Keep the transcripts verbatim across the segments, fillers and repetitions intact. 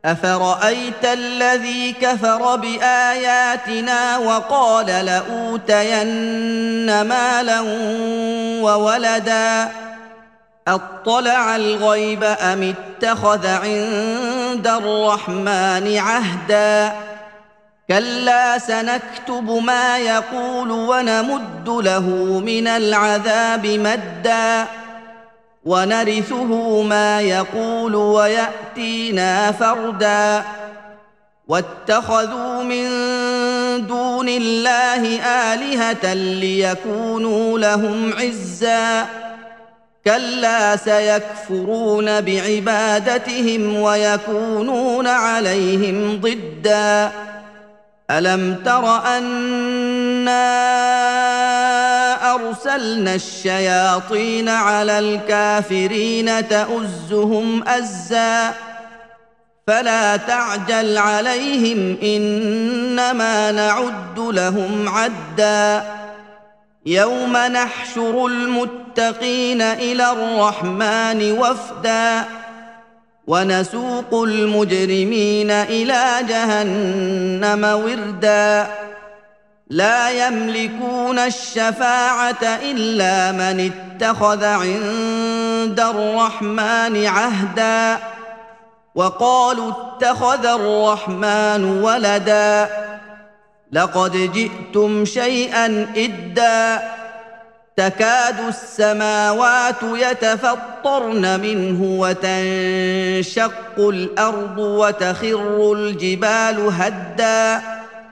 أفرأيت الذي كفر بآياتنا وقال لأوتين مالا وولدا أطلع الغيب أم اتخذ عند الرحمن عهدا كلا سنكتب ما يقول ونمد له من العذاب مدا ونرثه ما يقول ويأتينا فردا واتخذوا من دون الله آلهة ليكونوا لهم عزا كلا سيكفرون بعبادتهم ويكونون عليهم ضدا ألم تر أنا أرسلنا الشياطين على الكافرين تؤزهم أزا فلا تعجل عليهم إنما نعد لهم عدا يوم نحشر المتقين إلى الرحمن وفدا ونسوق المجرمين إلى جهنم وردا لا يملكون الشفاعة إلا من اتخذ عند الرحمن عهدا وقالوا اتخذ الرحمن ولدا لقد جئتم شيئا إدا تكاد السماوات يتفطرن منه وتنشق الأرض وتخر الجبال هدا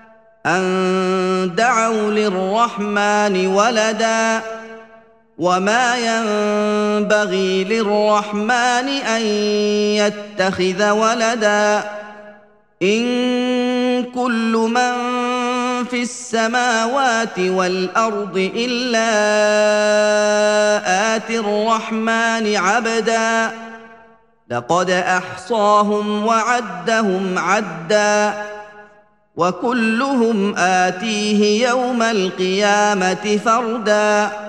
أن دعوا للرحمن ولدا وما ينبغي للرحمن أن يتخذ ولدا إن كل من في السماوات والأرض إلا آتي الرحمن عبدا لقد أحصاهم وعدهم عدا وكلهم آتيه يوم القيامة فردا